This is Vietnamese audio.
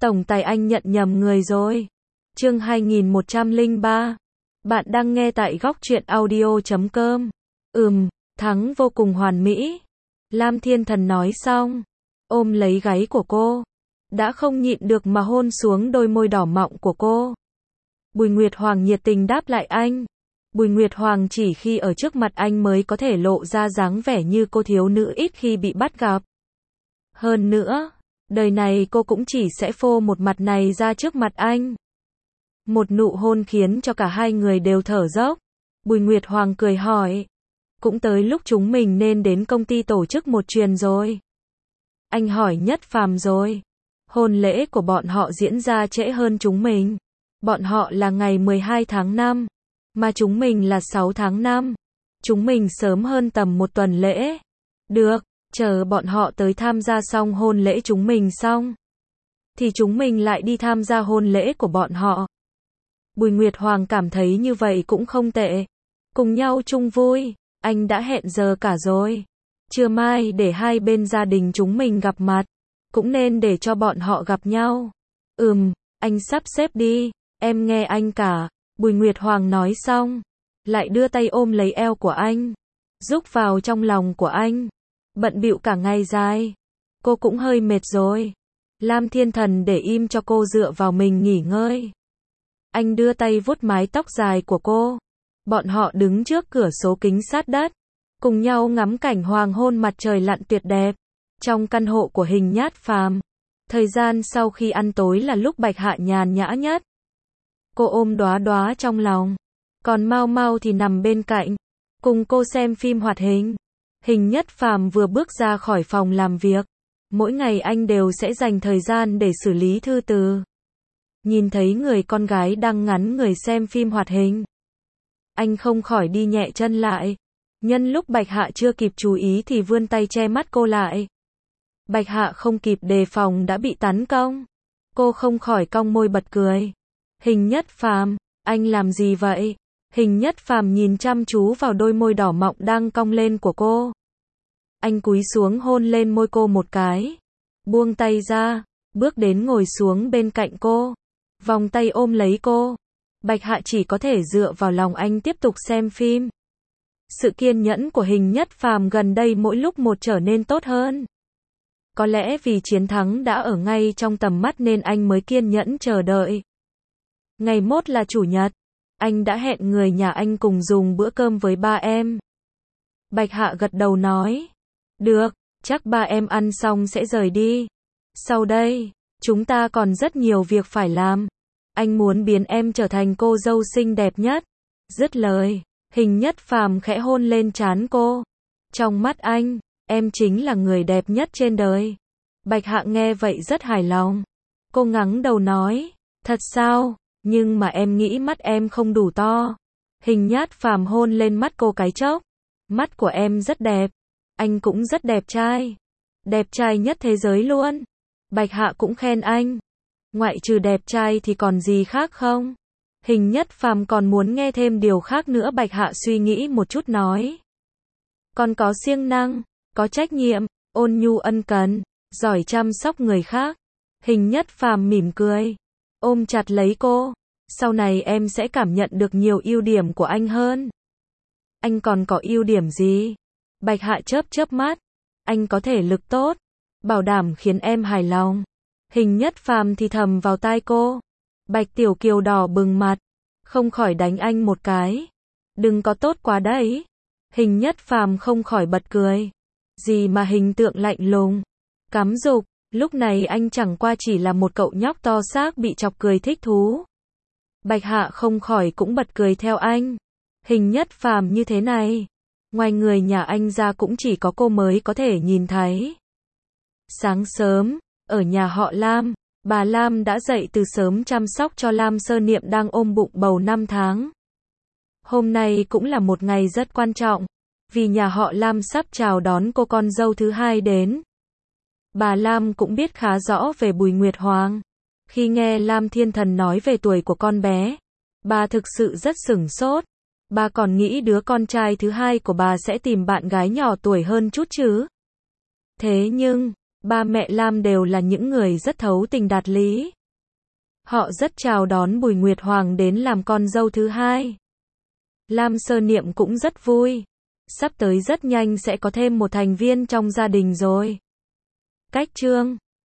Tổng tài anh nhận nhầm người rồi. Chương 2103. Bạn đang nghe tại góc truyện audio.com. Thắng vô cùng hoàn mỹ. Lam Thiên Thần nói xong, ôm lấy gáy của cô, đã không nhịn được mà hôn xuống đôi môi đỏ mọng của cô. Bùi Nguyệt Hoàng nhiệt tình đáp lại anh. Bùi Nguyệt Hoàng chỉ khi ở trước mặt anh mới có thể lộ ra dáng vẻ như cô thiếu nữ ít khi bị bắt gặp. Hơn nữa, đời này cô cũng chỉ sẽ phô một mặt này ra trước mặt anh. Một nụ hôn khiến cho cả hai người đều thở dốc. Bùi Nguyệt Hoàng cười hỏi, cũng tới lúc chúng mình nên đến công ty tổ chức một chuyền rồi. Anh hỏi Nhất Phàm rồi. Hôn lễ của bọn họ diễn ra trễ hơn chúng mình. Bọn họ là ngày 12 tháng 5, mà chúng mình là 6 tháng 5. Chúng mình sớm hơn tầm một tuần lễ. Được, chờ bọn họ tới tham gia xong hôn lễ chúng mình xong, thì chúng mình lại đi tham gia hôn lễ của bọn họ. Bùi Nguyệt Hoàng cảm thấy như vậy cũng không tệ. Cùng nhau chung vui, anh đã hẹn giờ cả rồi. Trưa mai để hai bên gia đình chúng mình gặp mặt, cũng nên để cho bọn họ gặp nhau. Anh sắp xếp đi, em nghe anh cả. Bùi Nguyệt Hoàng nói xong, lại đưa tay ôm lấy eo của anh, rúc vào trong lòng của anh. Bận bịu cả ngày dài, cô cũng hơi mệt rồi. Lam Thiên Thần để im cho cô dựa vào mình nghỉ ngơi. Anh đưa tay vuốt mái tóc dài của cô. Bọn họ đứng trước cửa sổ kính sát đất, cùng nhau ngắm cảnh hoàng hôn mặt trời lặn tuyệt đẹp trong căn hộ của Hình Nhát Phàm. Thời gian sau khi ăn tối là lúc Bạch Hạ nhàn nhã nhất. Cô ôm Đóa Đóa trong lòng, còn Mau Mau thì nằm bên cạnh, cùng cô xem phim hoạt hình. Hình Nhất Phàm vừa bước ra khỏi phòng làm việc, mỗi ngày anh đều sẽ dành thời gian để xử lý thư từ. Nhìn thấy người con gái đang ngắn người xem phim hoạt hình, anh không khỏi đi nhẹ chân lại. Nhân lúc Bạch Hạ chưa kịp chú ý thì vươn tay che mắt cô lại. Bạch Hạ không kịp đề phòng đã bị tấn công. Cô không khỏi cong môi bật cười. Hình Nhất Phàm, anh làm gì vậy? Hình Nhất Phàm nhìn chăm chú vào đôi môi đỏ mọng đang cong lên của cô. Anh cúi xuống hôn lên môi cô một cái, buông tay ra, bước đến ngồi xuống bên cạnh cô, vòng tay ôm lấy cô. Bạch Hạ chỉ có thể dựa vào lòng anh tiếp tục xem phim. Sự kiên nhẫn của Hình Nhất Phàm gần đây mỗi lúc một trở nên tốt hơn. Có lẽ vì chiến thắng đã ở ngay trong tầm mắt nên anh mới kiên nhẫn chờ đợi. Ngày mốt là chủ nhật, anh đã hẹn người nhà anh cùng dùng bữa cơm với ba em. Bạch Hạ gật đầu nói, được, chắc ba em ăn xong sẽ rời đi. Sau đây, chúng ta còn rất nhiều việc phải làm. Anh muốn biến em trở thành cô dâu xinh đẹp nhất. Dứt lời, Hình Nhất Phàm khẽ hôn lên trán cô. Trong mắt anh, em chính là người đẹp nhất trên đời. Bạch Hạ nghe vậy rất hài lòng. Cô ngẩng đầu nói, thật sao? Nhưng mà em nghĩ mắt em không đủ to. Hình Nhát Phàm hôn lên mắt cô cái chốc. Mắt của em rất đẹp. Anh cũng rất đẹp trai. Đẹp trai nhất thế giới luôn. Bạch Hạ cũng khen anh. Ngoại trừ đẹp trai thì còn gì khác không? Hình Nhất Phàm còn muốn nghe thêm điều khác nữa. Bạch Hạ suy nghĩ một chút nói, còn có siêng năng, có trách nhiệm, ôn nhu ân cần, giỏi chăm sóc người khác. Hình Nhất Phàm mỉm cười, ôm chặt lấy cô. Sau này em sẽ cảm nhận được nhiều ưu điểm của anh hơn. Anh còn có ưu điểm gì? Bạch Hạ chớp chớp mắt. Anh có thể lực tốt, bảo đảm khiến em hài lòng. Hình Nhất Phàm thì thầm vào tai cô. Bạch Tiểu Kiều đỏ bừng mặt, không khỏi đánh anh một cái. Đừng có tốt quá đấy. Hình Nhất Phàm không khỏi bật cười. Gì mà hình tượng lạnh lùng, cắm dục. Lúc này anh chẳng qua chỉ là một cậu nhóc to xác bị chọc cười thích thú. Bạch Hạ không khỏi cũng bật cười theo anh. Hình Nhất Phàm như thế này, ngoài người nhà anh ra cũng chỉ có cô mới có thể nhìn thấy. Sáng sớm, ở nhà họ Lam, bà Lam đã dậy từ sớm chăm sóc cho Lam Sơ Niệm đang ôm bụng bầu 5 tháng. Hôm nay cũng là một ngày rất quan trọng, vì nhà họ Lam sắp chào đón cô con dâu thứ hai đến. Bà Lam cũng biết khá rõ về Bùi Nguyệt Hoàng. Khi nghe Lam Thiên Thần nói về tuổi của con bé, bà thực sự rất sửng sốt. Bà còn nghĩ đứa con trai thứ hai của bà sẽ tìm bạn gái nhỏ tuổi hơn chút chứ. Thế nhưng, Ba mẹ Lam đều là những người rất thấu tình đạt lý. Họ rất chào đón Bùi Nguyệt Hoàng đến làm con dâu thứ hai. Lam Sơ Niệm cũng rất vui. Sắp tới rất nhanh sẽ có thêm một thành viên trong gia đình rồi. Cách chương